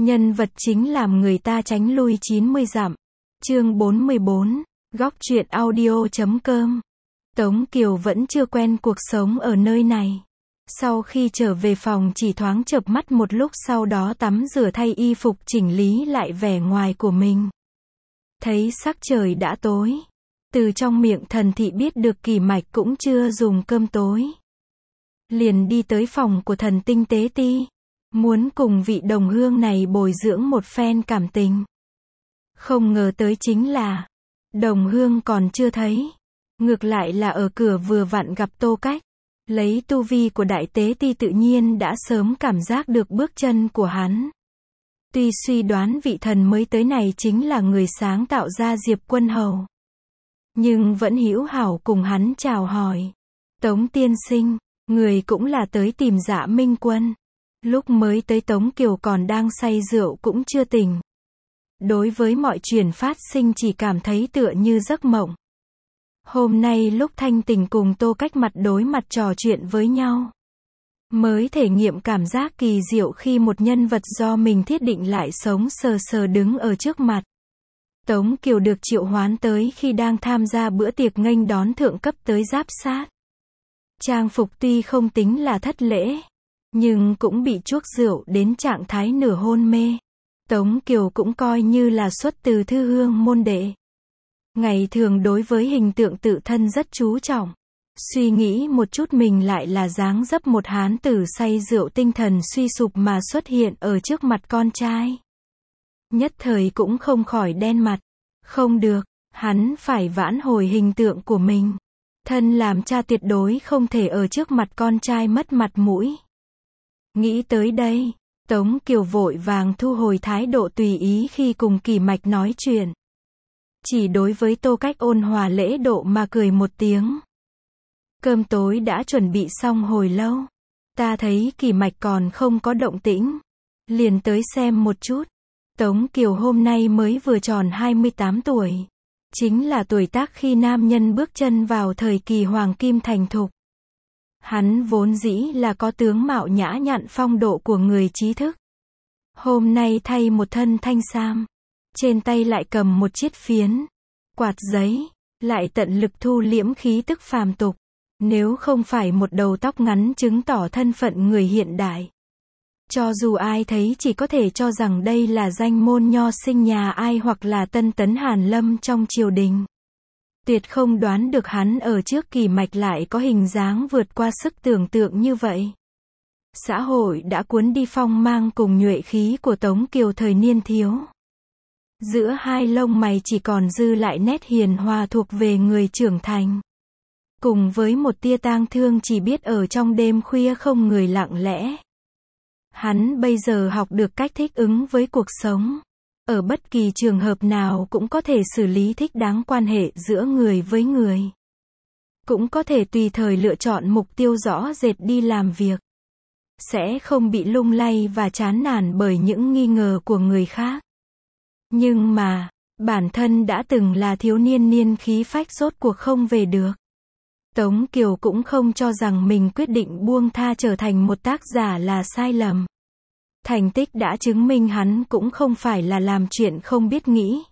Nhân vật chính làm người ta tránh lui 90 dặm. Chương 44, góc truyện audio.com. Tống Kiều vẫn chưa quen cuộc sống ở nơi này. Sau khi trở về phòng chỉ thoáng chợp mắt một lúc, sau đó tắm rửa thay y phục chỉnh lý lại vẻ ngoài của mình. Thấy sắc trời đã tối. Từ trong miệng Thần Thị biết được Kỳ Mạch cũng chưa dùng cơm tối. Liền đi tới phòng của Thần Tinh Tế Ti. Muốn cùng vị đồng hương này bồi dưỡng một phen cảm tình. Không ngờ tới chính là đồng hương còn chưa thấy. Ngược lại là ở cửa vừa vặn gặp Tô Cách. Lấy tu vi của Đại Tế Ti tự nhiên đã sớm cảm giác được bước chân của hắn. Tuy suy đoán vị thần mới tới này chính là người sáng tạo ra Diệp Quân Hầu, nhưng vẫn hữu hảo cùng hắn chào hỏi. Tống tiên sinh, người cũng là tới tìm Dạ Minh Quân. Lúc mới tới Tống Kiều còn đang say rượu cũng chưa tỉnh. Đối với mọi chuyện phát sinh chỉ cảm thấy tựa như giấc mộng. Hôm nay lúc thanh tỉnh cùng Tô Cách mặt đối mặt trò chuyện với nhau, mới thể nghiệm cảm giác kỳ diệu khi một nhân vật do mình thiết định lại sống sờ sờ đứng ở trước mặt. Tống Kiều được triệu hoán tới khi đang tham gia bữa tiệc nghênh đón thượng cấp tới giáp sát. Trang phục tuy không tính là thất lễ, nhưng cũng bị chuốc rượu đến trạng thái nửa hôn mê. Tống Kiều cũng coi như là xuất từ thư hương môn đệ. Ngày thường đối với hình tượng tự thân rất chú trọng. Suy nghĩ một chút mình lại là dáng dấp một hán tử say rượu tinh thần suy sụp mà xuất hiện ở trước mặt con trai. Nhất thời cũng không khỏi đen mặt. Không được, hắn phải vãn hồi hình tượng của mình. Thân làm cha tuyệt đối không thể ở trước mặt con trai mất mặt mũi. Nghĩ tới đây, Tống Kiều vội vàng thu hồi thái độ tùy ý khi cùng Kỳ Mạch nói chuyện. Chỉ đối với Tô Cách ôn hòa lễ độ mà cười một tiếng. Cơm tối đã chuẩn bị xong hồi lâu. Ta thấy Kỳ Mạch còn không có động tĩnh. Liền tới xem một chút. Tống Kiều hôm nay mới vừa tròn 28 tuổi. Chính là tuổi tác khi nam nhân bước chân vào thời kỳ hoàng kim thành thục. Hắn vốn dĩ là có tướng mạo nhã nhặn phong độ của người trí thức. Hôm nay thay một thân thanh sam. Trên tay lại cầm một chiếc phiến, quạt giấy, lại tận lực thu liễm khí tức phàm tục. Nếu không phải một đầu tóc ngắn chứng tỏ thân phận người hiện đại. Cho dù ai thấy chỉ có thể cho rằng đây là danh môn nho sinh nhà ai hoặc là tân tấn hàn lâm trong triều đình. Tuyệt không đoán được hắn ở trước Kỳ Mạch lại có hình dáng vượt qua sức tưởng tượng như vậy. Xã hội đã cuốn đi phong mang cùng nhuệ khí của Tống Kiều thời niên thiếu. Giữa hai lông mày chỉ còn dư lại nét hiền hòa thuộc về người trưởng thành. Cùng với một tia tang thương chỉ biết ở trong đêm khuya không người lặng lẽ. Hắn bây giờ học được cách thích ứng với cuộc sống. Ở bất kỳ trường hợp nào cũng có thể xử lý thích đáng quan hệ giữa người với người. Cũng có thể tùy thời lựa chọn mục tiêu rõ rệt đi làm việc. Sẽ không bị lung lay và chán nản bởi những nghi ngờ của người khác. Nhưng mà, bản thân đã từng là thiếu niên niên khí phách rốt cuộc không về được. Tống Kiều cũng không cho rằng mình quyết định buông tha trở thành một tác giả là sai lầm. Thành tích đã chứng minh hắn cũng không phải là làm chuyện không biết nghĩ.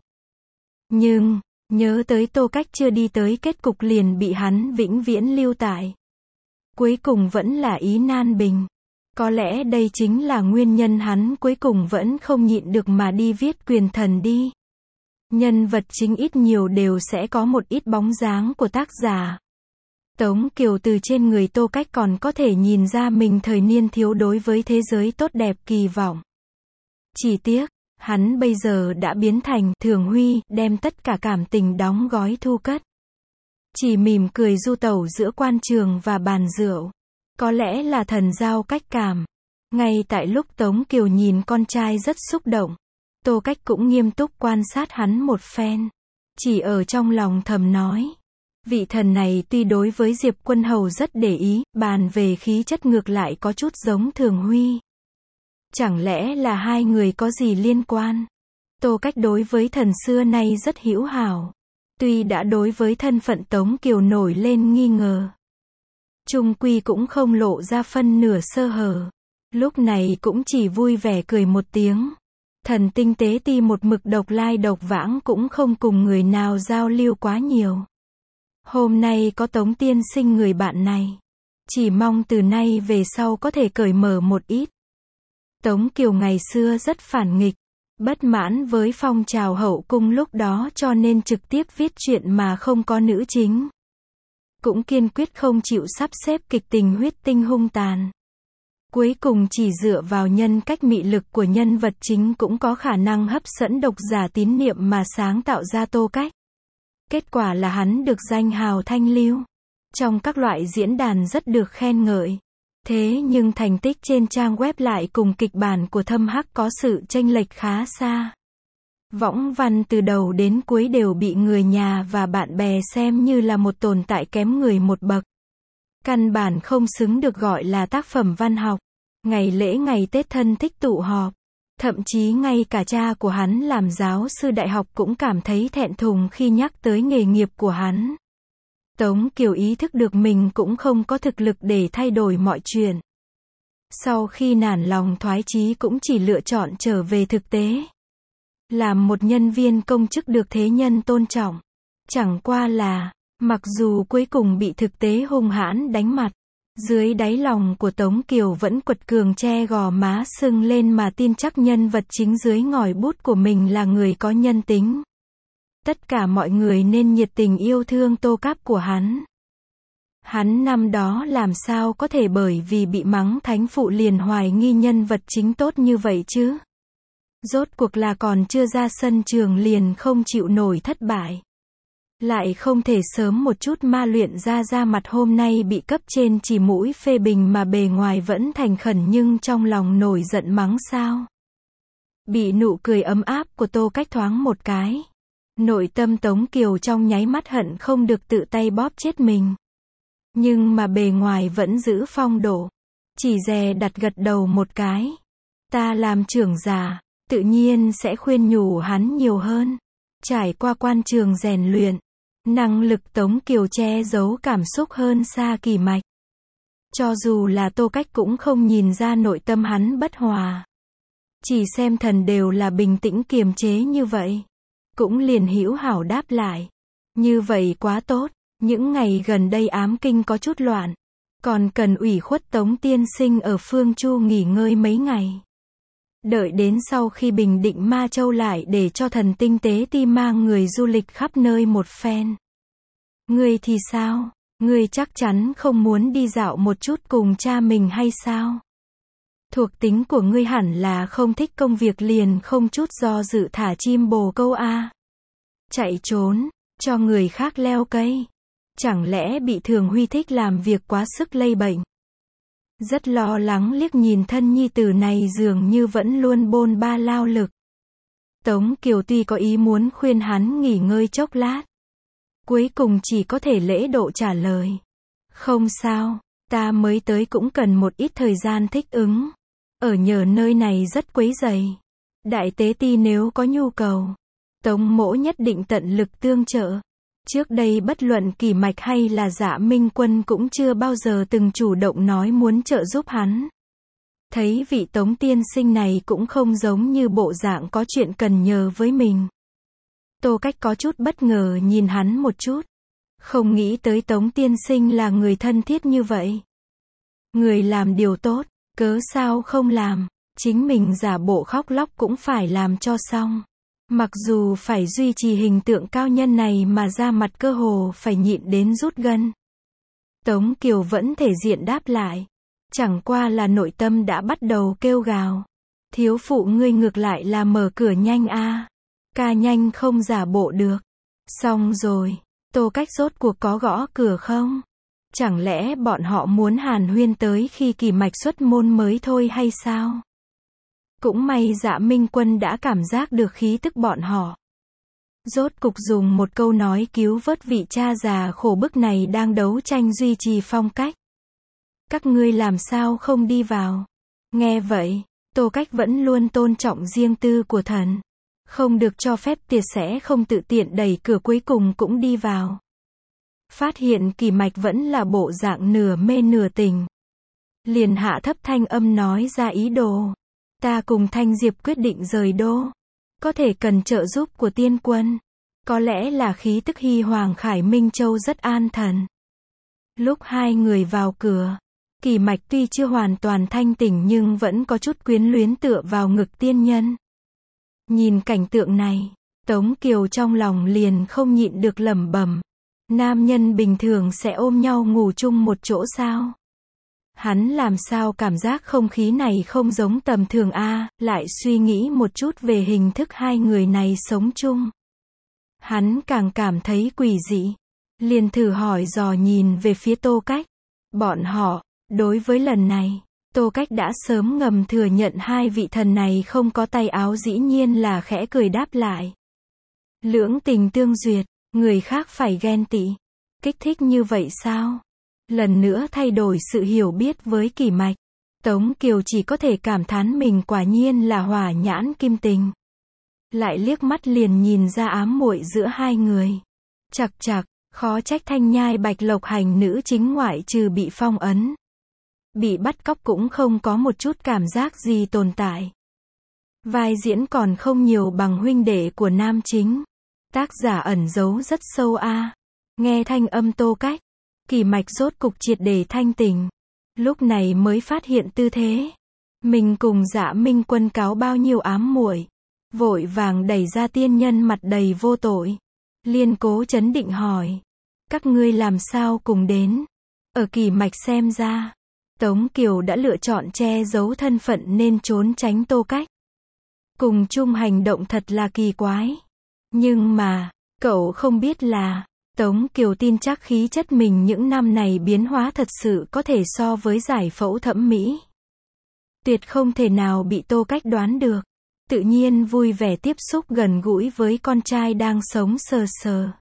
Nhưng, nhớ tới Tô Cách chưa đi tới kết cục liền bị hắn vĩnh viễn lưu tại. Cuối cùng vẫn là ý nan bình. Có lẽ đây chính là nguyên nhân hắn cuối cùng vẫn không nhịn được mà đi viết Quyền Thần đi. Nhân vật chính ít nhiều đều sẽ có một ít bóng dáng của tác giả. Tống Kiều từ trên người Tô Cách còn có thể nhìn ra mình thời niên thiếu đối với thế giới tốt đẹp kỳ vọng. Chỉ tiếc, hắn bây giờ đã biến thành Thường Huy, đem tất cả cảm tình đóng gói thu cất. Chỉ mỉm cười du tẩu giữa quan trường và bàn rượu. Có lẽ là thần giao cách cảm. Ngay tại lúc Tống Kiều nhìn con trai rất xúc động, Tô Cách cũng nghiêm túc quan sát hắn một phen. Chỉ ở trong lòng thầm nói. Vị thần này tuy đối với Diệp Quân Hầu rất để ý, bàn về khí chất ngược lại có chút giống Thường Huy. Chẳng lẽ là hai người có gì liên quan? Tô Cách đối với thần xưa nay rất hữu hảo. Tuy đã đối với thân phận Tống Kiều nổi lên nghi ngờ, chung quy cũng không lộ ra phân nửa sơ hở. Lúc này cũng chỉ vui vẻ cười một tiếng. Thần tinh tế ti một mực độc lai độc vãng cũng không cùng người nào giao lưu quá nhiều. Hôm nay có Tống tiên sinh người bạn này. Chỉ mong từ nay về sau có thể cởi mở một ít. Tống Kiều ngày xưa rất phản nghịch, bất mãn với phong trào hậu cung lúc đó cho nên trực tiếp viết chuyện mà không có nữ chính. Cũng kiên quyết không chịu sắp xếp kịch tình huyết tinh hung tàn. Cuối cùng chỉ dựa vào nhân cách mị lực của nhân vật chính cũng có khả năng hấp dẫn độc giả tín niệm mà sáng tạo ra Tô Cách. Kết quả là hắn được danh hào thanh lưu. Trong các loại diễn đàn rất được khen ngợi. Thế nhưng thành tích trên trang web lại cùng kịch bản của Thâm Hắc có sự chênh lệch khá xa. Võng văn từ đầu đến cuối đều bị người nhà và bạn bè xem như là một tồn tại kém người một bậc. Căn bản không xứng được gọi là tác phẩm văn học. Ngày lễ ngày Tết thân thích tụ họp. Thậm chí ngay cả cha của hắn làm giáo sư đại học cũng cảm thấy thẹn thùng khi nhắc tới nghề nghiệp của hắn. Tống Kiều ý thức được mình cũng không có thực lực để thay đổi mọi chuyện. Sau khi nản lòng thoái chí cũng chỉ lựa chọn trở về thực tế. Làm một nhân viên công chức được thế nhân tôn trọng. Chẳng qua là, mặc dù cuối cùng bị thực tế hung hãn đánh mặt, dưới đáy lòng của Tống Kiều vẫn quật cường che gò má sưng lên mà tin chắc nhân vật chính dưới ngòi bút của mình là người có nhân tính. Tất cả mọi người nên nhiệt tình yêu thương Tô Cáp của hắn. Hắn năm đó làm sao có thể bởi vì bị mắng thánh phụ liền hoài nghi nhân vật chính tốt như vậy chứ? Rốt cuộc là còn chưa ra sân trường liền không chịu nổi thất bại. Lại không thể sớm một chút ma luyện ra mặt hôm nay bị cấp trên chỉ mũi phê bình mà bề ngoài vẫn thành khẩn nhưng trong lòng nổi giận mắng sao? Bị nụ cười ấm áp của Tô Cách thoáng một cái. Nội tâm Tống Kiều trong nháy mắt hận không được tự tay bóp chết mình. Nhưng mà bề ngoài vẫn giữ phong độ. Chỉ dè đặt gật đầu một cái. Ta làm trưởng giả, tự nhiên sẽ khuyên nhủ hắn nhiều hơn. Trải qua quan trường rèn luyện, năng lực Tống Kiều che giấu cảm xúc hơn xa Kỳ Mạch. Cho dù là Tô Cách cũng không nhìn ra nội tâm hắn bất hòa. Chỉ xem thần đều là bình tĩnh kiềm chế như vậy. Cũng liền hữu hảo đáp lại. Như vậy quá tốt, những ngày gần đây ám kinh có chút loạn. Còn cần ủy khuất Tống tiên sinh ở Phương Chu nghỉ ngơi mấy ngày. Đợi đến sau khi bình định Ma Châu lại để cho thần tinh tế ti mang người du lịch khắp nơi một phen. Ngươi thì sao? Ngươi chắc chắn không muốn đi dạo một chút cùng cha mình hay sao? Thuộc tính của ngươi hẳn là không thích công việc liền không chút do dự thả chim bồ câu a. Chạy trốn, cho người khác leo cây. Chẳng lẽ bị Thường Huy thích làm việc quá sức lây bệnh? Rất lo lắng liếc nhìn thân nhi tử này dường như vẫn luôn bôn ba lao lực. Tống Kiều tuy có ý muốn khuyên hắn nghỉ ngơi chốc lát. Cuối cùng chỉ có thể lễ độ trả lời. Không sao, ta mới tới cũng cần một ít thời gian thích ứng. Ở nhờ nơi này rất quấy rầy. Đại tế ti nếu có nhu cầu, Tống mỗ nhất định tận lực tương trợ. Trước đây bất luận Kỳ Mạch hay là Dạ Minh Quân cũng chưa bao giờ từng chủ động nói muốn trợ giúp hắn. Thấy vị Tống tiên sinh này cũng không giống như bộ dạng có chuyện cần nhờ với mình. Tô Cách có chút bất ngờ nhìn hắn một chút. Không nghĩ tới Tống tiên sinh là người thân thiết như vậy. Người làm điều tốt, cớ sao không làm, chính mình giả bộ khóc lóc cũng phải làm cho xong. Mặc dù phải duy trì hình tượng cao nhân này mà ra mặt cơ hồ phải nhịn đến rút gân. Tống Kiều vẫn thể diện đáp lại. Chẳng qua là nội tâm đã bắt đầu kêu gào. Thiếu phụ ngươi ngược lại là mở cửa nhanh a. Ca nhanh không giả bộ được. Xong rồi, Tô Cách rốt cuộc có gõ cửa không? Chẳng lẽ bọn họ muốn hàn huyên tới khi Kỳ Mạch xuất môn mới thôi hay sao? Cũng may Dạ Minh Quân đã cảm giác được khí tức bọn họ. Rốt cục dùng một câu nói cứu vớt vị cha già khổ bức này đang đấu tranh duy trì phong cách. Các ngươi làm sao không đi vào? Nghe vậy, Tô Cách vẫn luôn tôn trọng riêng tư của thần. Không được cho phép tiệt sẽ không tự tiện đẩy cửa cuối cùng cũng đi vào. Phát hiện Kỳ Mạch vẫn là bộ dạng nửa mê nửa tỉnh. Liền hạ thấp thanh âm nói ra ý đồ. Ta cùng Thanh Diệp quyết định rời đô. Có thể cần trợ giúp của tiên quân. Có lẽ là khí tức Hy Hoàng Khải Minh Châu rất an thần. Lúc hai người vào cửa, Kỳ Mạch tuy chưa hoàn toàn thanh tỉnh nhưng vẫn có chút quyến luyến tựa vào ngực tiên nhân. Nhìn cảnh tượng này, Tống Kiều trong lòng liền không nhịn được lẩm bẩm. Nam nhân bình thường sẽ ôm nhau ngủ chung một chỗ sao? Hắn làm sao cảm giác không khí này không giống tầm thường lại suy nghĩ một chút về hình thức hai người này sống chung. Hắn càng cảm thấy quỷ dị. Liền thử hỏi dò nhìn về phía Tô Cách. Bọn họ, đối với lần này, Tô Cách đã sớm ngầm thừa nhận hai vị thần này không có tay áo, dĩ nhiên là khẽ cười đáp lại. Lưỡng tình tương duyệt, người khác phải ghen tị. Kích thích như vậy sao? Lần nữa thay đổi sự hiểu biết với Kỳ Mạch. Tống Kiều chỉ có thể cảm thán mình quả nhiên là hỏa nhãn kim tình. Lại liếc mắt liền nhìn ra ám muội giữa hai người. Chậc chậc, khó trách Thanh Nhai Bạch Lộc Hành nữ chính ngoại trừ bị phong ấn, bị bắt cóc cũng không có một chút cảm giác gì tồn tại. Vai diễn còn không nhiều bằng huynh đệ của nam chính. Tác giả ẩn giấu rất sâu Nghe thanh âm Tô Cách, Kỳ Mạch rốt cục triệt để thanh tỉnh. Lúc này mới phát hiện tư thế. Mình cùng Dạ Minh Quân cáo bao nhiêu ám muội. Vội vàng đẩy ra tiên nhân mặt đầy vô tội. Liên cố trấn định hỏi. Các ngươi làm sao cùng đến? Ở Kỳ Mạch xem ra, Tống Kiều đã lựa chọn che giấu thân phận nên trốn tránh Tô Cách. Cùng chung hành động thật là kỳ quái. Nhưng mà, cậu không biết là, Tống Kiều tin chắc khí chất mình những năm này biến hóa thật sự có thể so với giải phẫu thẩm mỹ. Tuyệt không thể nào bị Tô Cách đoán được. Tự nhiên vui vẻ tiếp xúc gần gũi với con trai đang sống sờ sờ.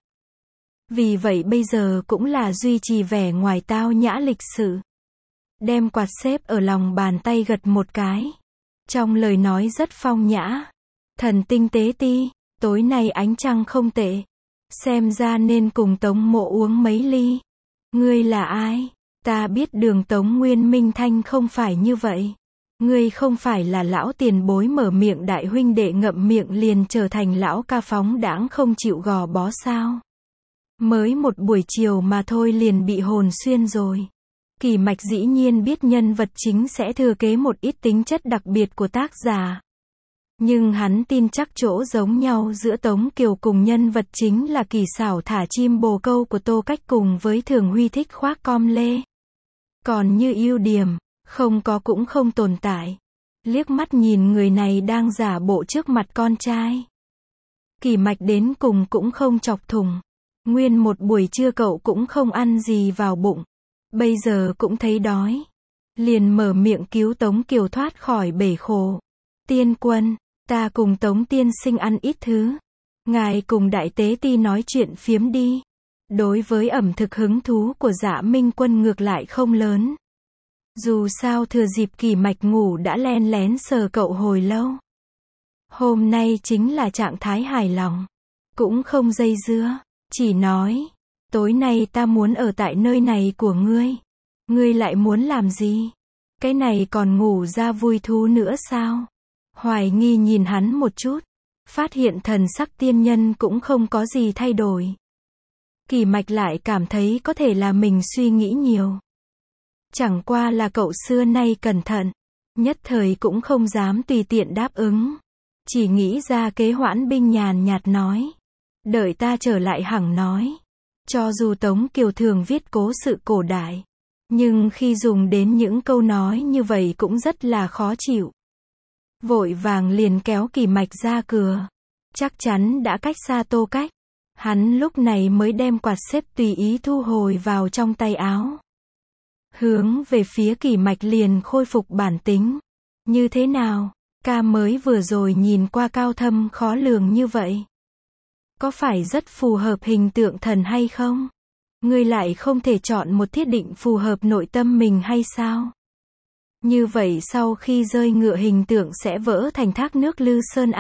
Vì vậy bây giờ cũng là duy trì vẻ ngoài tao nhã lịch sự. Đem quạt xếp ở lòng bàn tay gật một cái. Trong lời nói rất phong nhã. Thần tinh tế ti, tối nay ánh trăng không tệ. Xem ra nên cùng Tống Mộ uống mấy ly. Ngươi là ai? Ta biết Đường Tống Nguyên Minh Thanh không phải như vậy. Ngươi không phải là lão tiền bối mở miệng đại huynh đệ ngậm miệng liền trở thành lão ca phóng đãng không chịu gò bó sao? Mới một buổi chiều mà thôi liền bị hồn xuyên rồi. Kỳ Mạch dĩ nhiên biết nhân vật chính sẽ thừa kế một ít tính chất đặc biệt của tác giả. Nhưng hắn tin chắc chỗ giống nhau giữa Tống Kiều cùng nhân vật chính là kỳ xảo thả chim bồ câu của Tô Cách cùng với Thường Huy thích khoác com lê. Còn như ưu điểm, không có cũng không tồn tại. Liếc mắt nhìn người này đang giả bộ trước mặt con trai. Kỳ Mạch đến cùng cũng không chọc thủng. Nguyên một buổi trưa cậu cũng không ăn gì vào bụng. Bây giờ cũng thấy đói. Liền mở miệng cứu Tống Kiều thoát khỏi bể khổ. Tiên quân, ta cùng Tống tiên sinh ăn ít thứ. Ngài cùng đại tế ti nói chuyện phiếm đi. Đối với ẩm thực hứng thú của Dạ Minh Quân ngược lại không lớn. Dù sao thừa dịp Kỳ Mạch ngủ đã len lén sờ cậu hồi lâu. Hôm nay chính là trạng thái hài lòng. Cũng không dây dưa. Chỉ nói, tối nay ta muốn ở tại nơi này của ngươi. Ngươi lại muốn làm gì? Cái này còn ngủ ra vui thú nữa sao? Hoài nghi nhìn hắn một chút. Phát hiện thần sắc tiên nhân cũng không có gì thay đổi. Kỳ Mạch lại cảm thấy có thể là mình suy nghĩ nhiều. Chẳng qua là cậu xưa nay cẩn thận. Nhất thời cũng không dám tùy tiện đáp ứng. Chỉ nghĩ ra kế hoãn binh nhàn nhạt nói. Đợi ta trở lại hẳn nói. Cho dù Tống Kiều thường viết cố sự cổ đại. Nhưng khi dùng đến những câu nói như vậy cũng rất là khó chịu. Vội vàng liền kéo Kỳ Mạch ra cửa. Chắc chắn đã cách xa Tô Cách. Hắn lúc này mới đem quạt xếp tùy ý thu hồi vào trong tay áo. Hướng về phía Kỳ Mạch liền khôi phục bản tính. Như thế nào? Ca mới vừa rồi nhìn qua cao thâm khó lường như vậy. Có phải rất phù hợp hình tượng thần hay không? Ngươi lại không thể chọn một thiết định phù hợp nội tâm mình hay sao? Như vậy sau khi rơi ngựa hình tượng sẽ vỡ thành thác nước Lư Sơn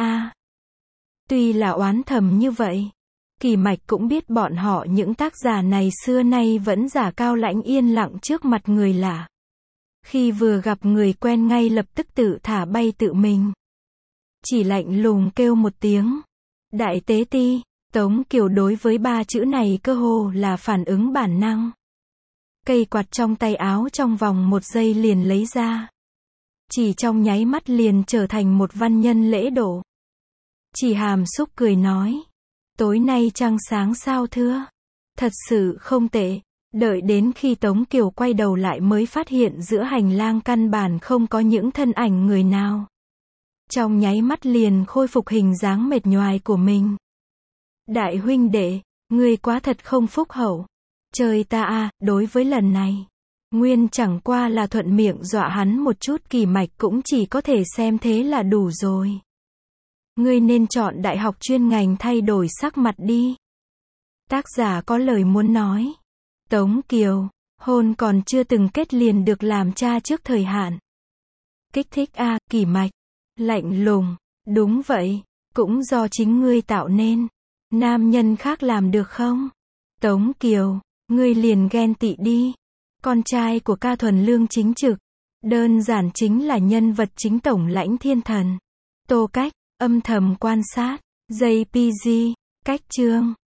Tuy là oán thầm như vậy, Kỳ Mạch cũng biết bọn họ những tác giả này xưa nay vẫn giả cao lãnh yên lặng trước mặt người lạ. Khi vừa gặp người quen ngay lập tức tự thả bay tự mình. Chỉ lạnh lùng kêu một tiếng. Đại tế ti. Tống Kiều đối với ba chữ này cơ hồ là phản ứng bản năng. Cây quạt trong tay áo trong vòng 1 giây liền lấy ra. Chỉ trong nháy mắt liền trở thành một văn nhân lễ độ. Chỉ hàm xúc cười nói. Tối nay trăng sáng sao thưa? Thật sự không tệ. Đợi đến khi Tống Kiều quay đầu lại mới phát hiện giữa hành lang căn bản không có những thân ảnh người nào. Trong nháy mắt liền khôi phục hình dáng mệt nhoài của mình. Đại huynh đệ, ngươi quá thật không phúc hậu. Trời ta a, đối với lần này. Nguyên chẳng qua là thuận miệng dọa hắn một chút kỳ mạch cũng chỉ có thể xem thế là đủ rồi. Ngươi nên chọn đại học chuyên ngành thay đổi sắc mặt đi. Tác giả có lời muốn nói. Tống Kiều, hôn còn chưa từng kết liền được làm cha trước thời hạn. Kích thích a, kỳ mạch. Lạnh lùng, đúng vậy, cũng do chính ngươi tạo nên. Nam nhân khác làm được không? Tống Kiều, ngươi liền ghen tị đi. Con trai của ca thuần lương chính trực. Đơn giản chính là nhân vật chính tổng lãnh thiên thần. Tô Cách, âm thầm quan sát. JPG, Cách Chương.